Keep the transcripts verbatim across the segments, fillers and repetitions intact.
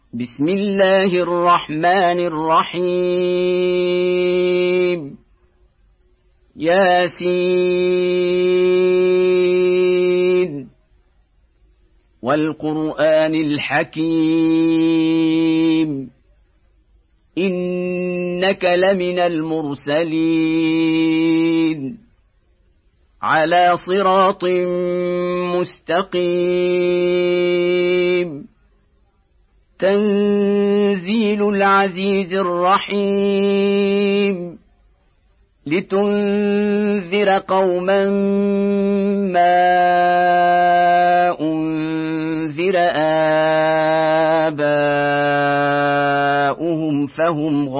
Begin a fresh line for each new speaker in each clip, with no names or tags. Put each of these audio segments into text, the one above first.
بسم الله الرحمن الرحيم ياسين والقرآن الحكيم إنك لمن المرسلين على صراط مستقيم تنزيل العزيز الرحيم لتنذر قوما ما أنذر آباؤهم فهم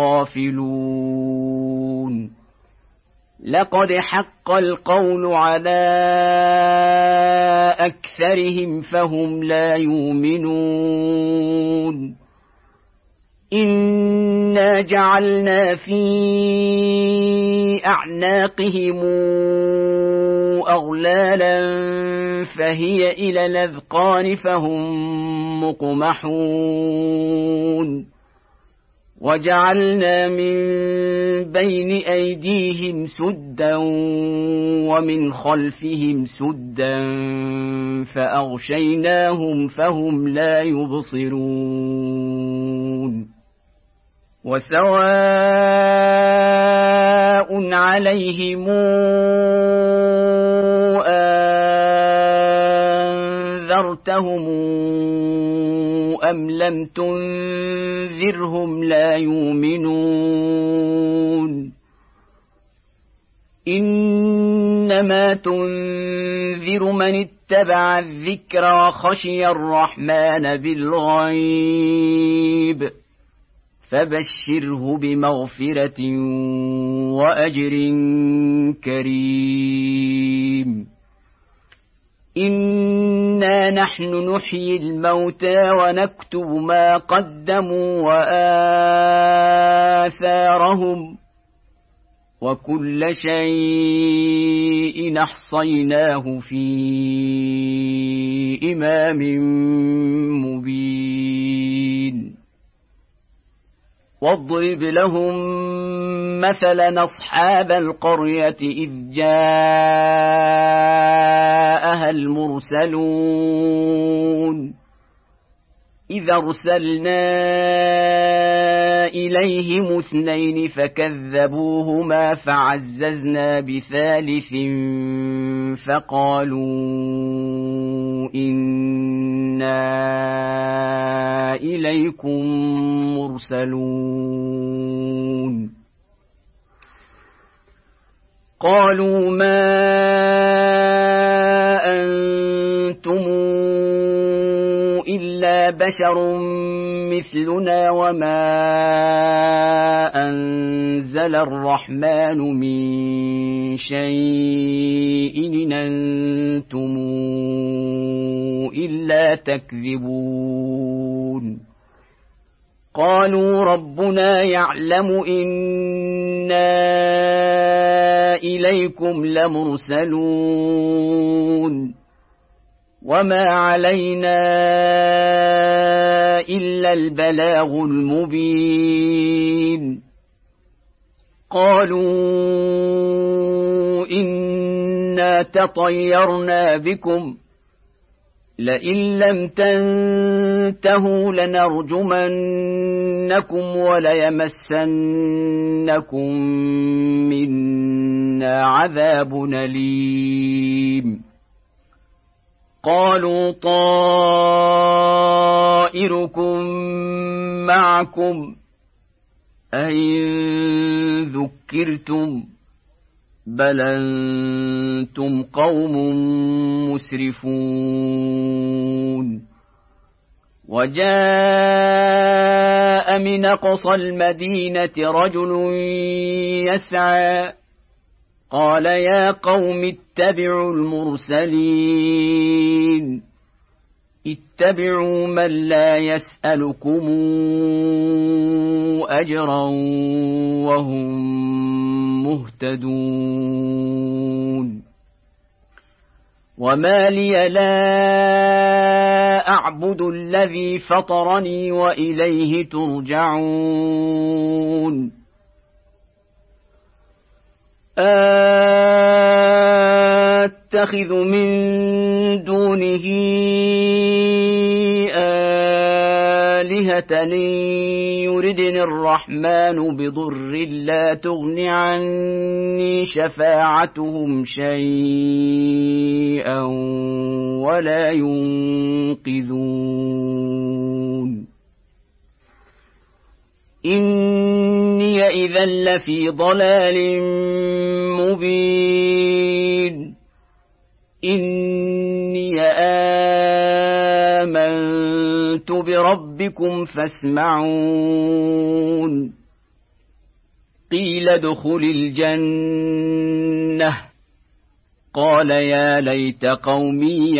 غافلون لقد حق القول على أكثرهم فهم لا يؤمنون إنا جعلنا في أعناقهم أغلالا فهي إلى الأذقان فهم مقمحون وجعلنا من بين أيديهم سدا ومن خلفهم سدا فأغشيناهم فهم لا يبصرون وسواء عليهم أنذرتهم أم لم تنذرهم لا يؤمنون إنما تنذر من اتبع الذكر وخشي الرحمن بالغيب فبشره بمغفرة وأجر كريم إنا نحن نحيي الموتى ونكتب ما قدموا وآثارهم وكل شيء أحصيناه في إمام مبين واضرب لهم مثلا أصحاب القرية إذ جاءها المرسلون إذا أرسلنا إليهم اثنين فكذبوهما فعززنا بثالث فقالوا إنا إليكم مرسلون قالوا ما أنتم إلا بشر مثلنا وما أنزل الرحمن من شيء إن أنتم إلا تكذبون قالوا ربنا يعلم إنا إليكم لمرسلون وما علينا إلا البلاغ المبين قالوا إنا تطيرنا بكم لئن لم تنتهوا لنرجمنكم وليمسنكم منا عذاب أليم قالوا طائركم معكم أئن ذكرتم بل أنتم قوم مسرفون وجاء من أقصى المدينة رجل يسعى قال يا قوم اتبعوا المرسلين اتبعوا من لا يسألكم أجرا وهم مهتدون وما لي لا أعبد الذي فطرني وإليه ترجعون أتخذ من دونه آلهة يردني الرحمن بضر لا تغن عني شفاعتهم شيئا ولا ينقذون إني إذا لفي ضلال مبين إني آمنت بربكم فاسمعون قيل ادخل الجنة قال يا ليت قومي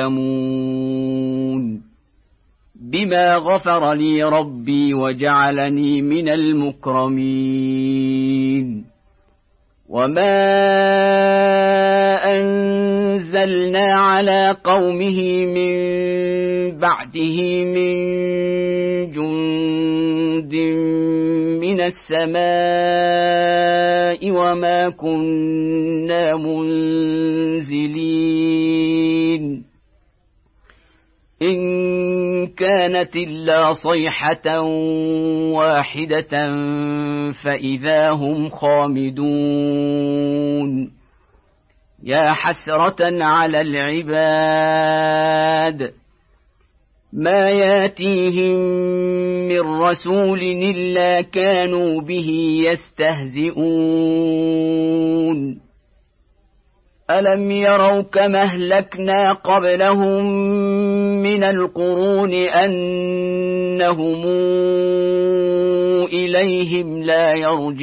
يعلمون بما غفر لي ربي وجعلني من المكرمين وما أنزلنا على قومه من بعده من جند من السماء وما كنا منزلين إن كانت إلا صيحة واحدة فإذا هم خامدون يا حسرة على العباد ما ياتيهم من رسول إلا كانوا به يستهزئون ألم يروا كما أهلكنا قبلهم من القرون أنهم إليهم لا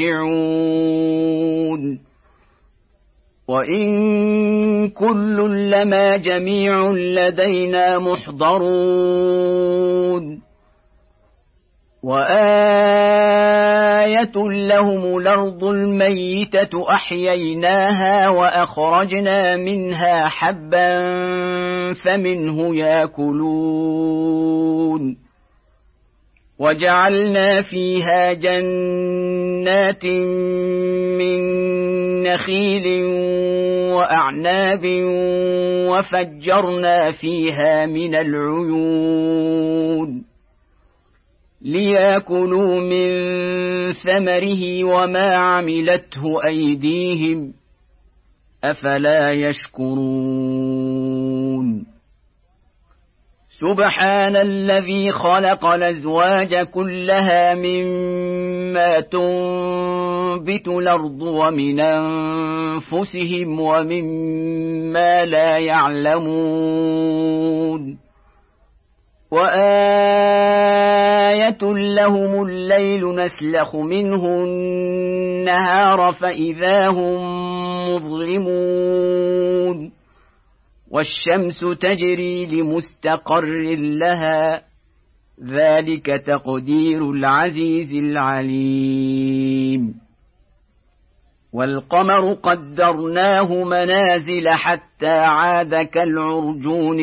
يرجعون وإن كل لما جميع لدينا محضرون وآية لهم الأرض الميتة أحييناها وأخرجنا منها حبا فمنه يأكلون وجعلنا فيها جنات من نخيل وأعناب وفجرنا فيها من العيون ليأكلوا من ثمره وما عملته أيديهم أفلا يشكرون سبحان الذي خلق الأزواج كلها مما تنبت الأرض ومن أنفسهم ومما لا يعلمون وآية لهم الليل نسلخ منه النهار فإذا هم مظلمون والشمس تجري لمستقر لها ذلك تقدير العزيز العليم والقمر قدرناه منازل حتى عاد كالعرجون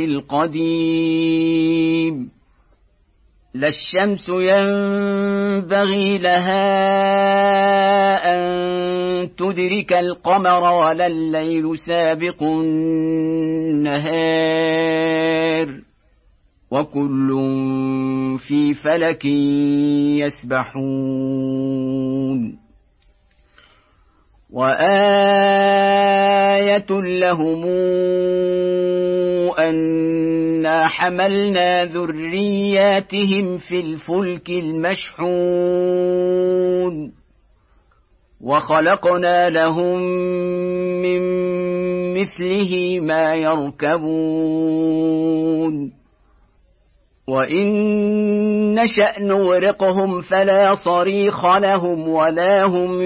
القديم لا الشمس ينبغي لها أن تدرك القمر ولا الليل سابق النهار وكل في فلك يسبحون وآية لهم أنا حملنا ذرياتهم في الفلك المشحون وخلقنا لهم من مثله ما يركبون وإن نشأ نغرقهم فلا صريخ لهم ولا هم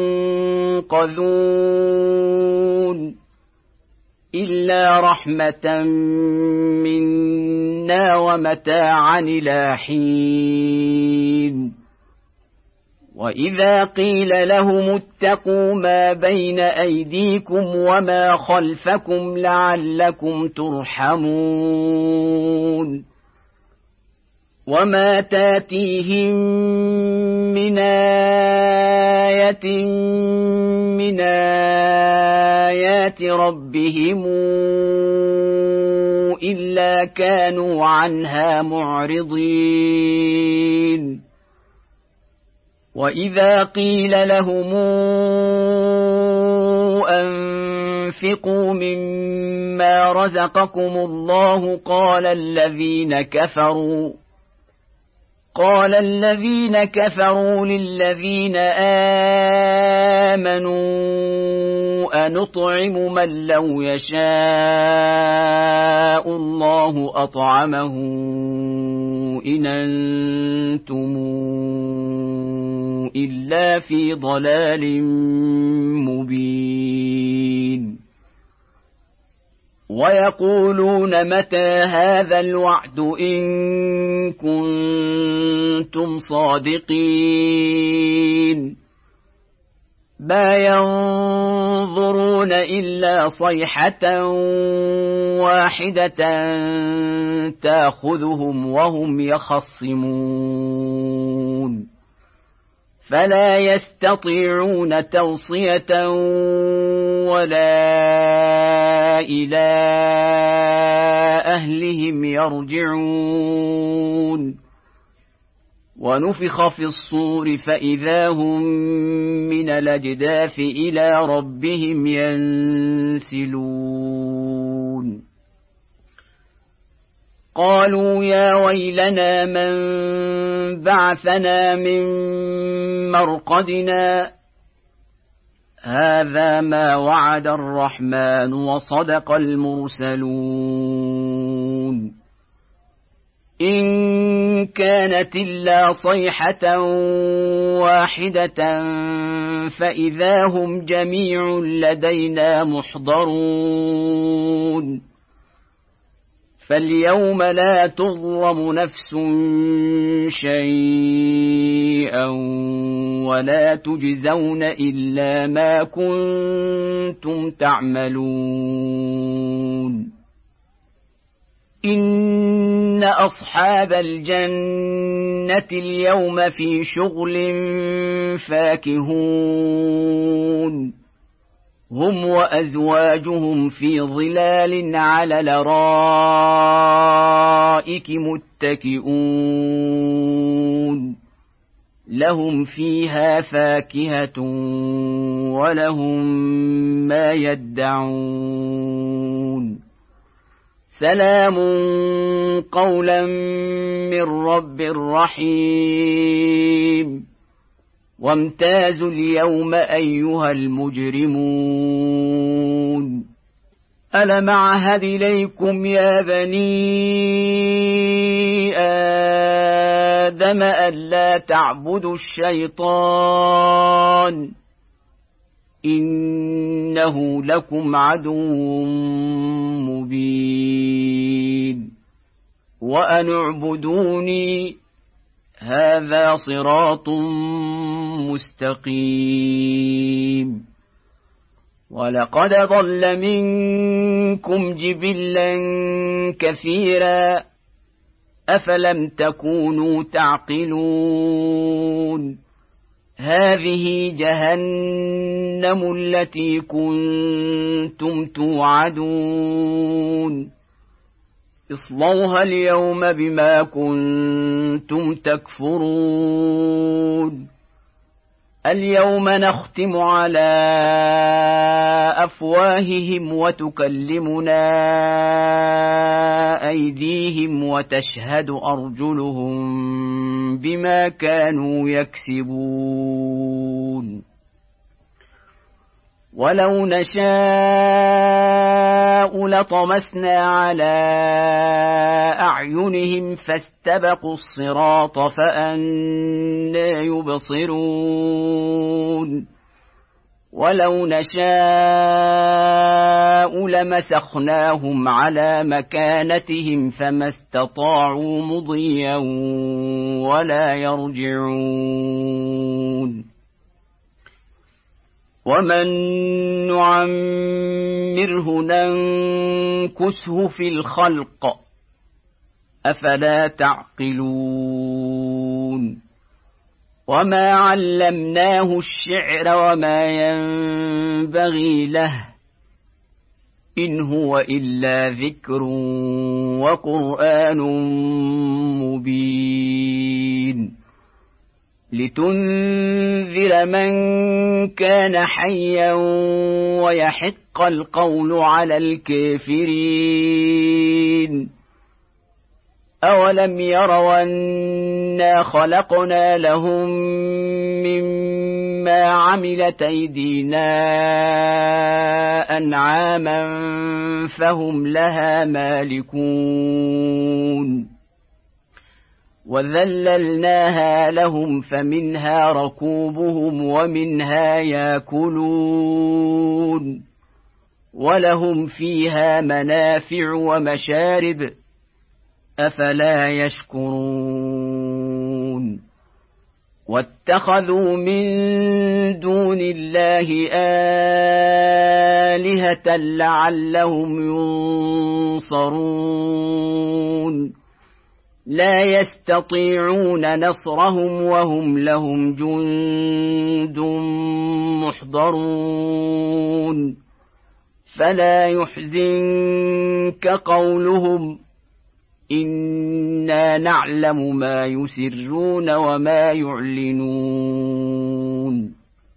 ينقذون إلا رحمة منا ومتاعا إلى حين وإذا قيل لهم اتقوا ما بين أيديكم وما خلفكم لعلكم ترحمون وما تاتيهم من آية من آيات ربهم إلا كانوا عنها معرضين وإذا قيل لهم أنفقوا مما رزقكم الله قال الذين كفروا قال الذين كفروا للذين آمنوا أنطعم من لو يشاء الله أطعمه إن أنتم إلا في ضلال مبين ويقولون متى هذا الوعد إن كنتم صادقين ما ينظرون إلا صيحة واحدة تأخذهم وهم يخصمون فلا يستطيعون توصية ولا إلى أهلهم يرجعون ونفخ في الصور فإذا هم من الأجداث إلى ربهم ينسلون قالوا يا ويلنا من بعثنا من مرقدنا هذا ما وعد الرحمن وصدق المرسلون إن كانت إلا صيحة واحدة فإذا هم جميع لدينا محضرون فاليوم لا تظلم نفس شيئا ولا تجزون إلا ما كنتم تعملون إن أصحاب الجنة اليوم في شغل فاكهون هم وأزواجهم في ظلال على الأرائك متكئون لهم فيها فاكهة ولهم ما يدعون سلام قولا من رب رحيم وامتازوا اليوم أيها المجرمون ألم أعهد إليكم يا بني آدم ألا تعبدوا الشيطان إنه لكم عدو مبين وأن اعبدوني هذا صراط مستقيم ولقد ضل منكم جبلا كثيرا أفلم تكونوا تعقلون هذه جهنم التي كنتم توعدون اصلوها اليوم بما كنتم تكفرون اليوم نختم على أفواههم وتكلمنا أيديهم وتشهد أرجلهم بما كانوا يكسبون ولو نشاء لطمسنا على أعينهم فاستبقوا الصراط فأنى يبصرون ولو نشاء لمسخناهم على مكانتهم فما استطاعوا مضيا ولا يرجعون ومن نعمره ننكسه في الخلق أفلا تعقلون وما علمناه الشعر وما ينبغي له إن هو إلا ذكر وقرآن مبين لتنذر من كان حيا ويحق القول على الكافرين أولم يروا أنا خلقنا لهم مما عملت أيدينا أنعاما فهم لها مالكون وذللناها لهم فمنها ركوبهم ومنها ياكلون ولهم فيها منافع ومشارب أفلا يشكرون واتخذوا من دون الله آلهة لعلهم ينصرون لا يستطيعون نصرهم وهم لهم جند محضرون فلا يحزنك قولهم إنا نعلم ما يسرون وما يعلنون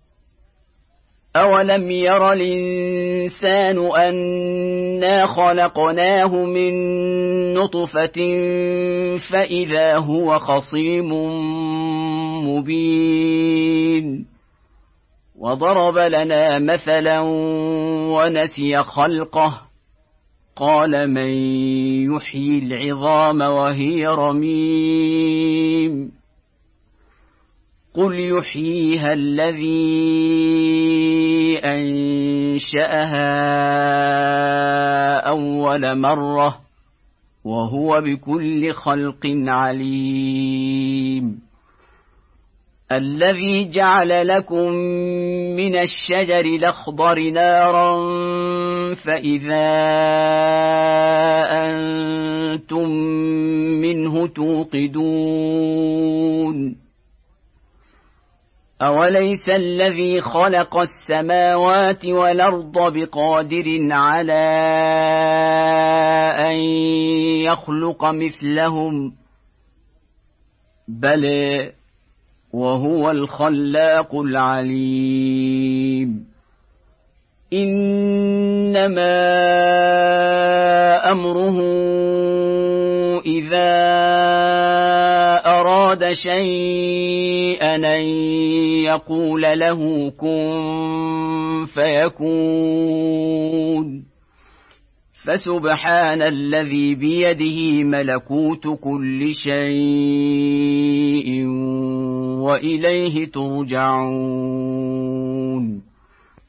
أولم ير الإنسان أنا خلقناه من نطفة فإذا هو خصيم مبين وضرب لنا مثلا ونسي خلقه قال من يحيي العظام وهي رميم قل يحييها الذي أنشأها أول مرة وهو بكل خلق عليم الذي جعل لكم من الشجر الأخضر نارا فإذا أنتم منه توقدون أوليس الذي خلق السماوات والأرض بقادر على أن يخلق مثلهم بلى وهو الخلاق العليم إنما أمره إذا أراد شيئا أن يقول له كن فيكون فسبحان الذي بيده ملكوت كل شيء وإليه ترجعون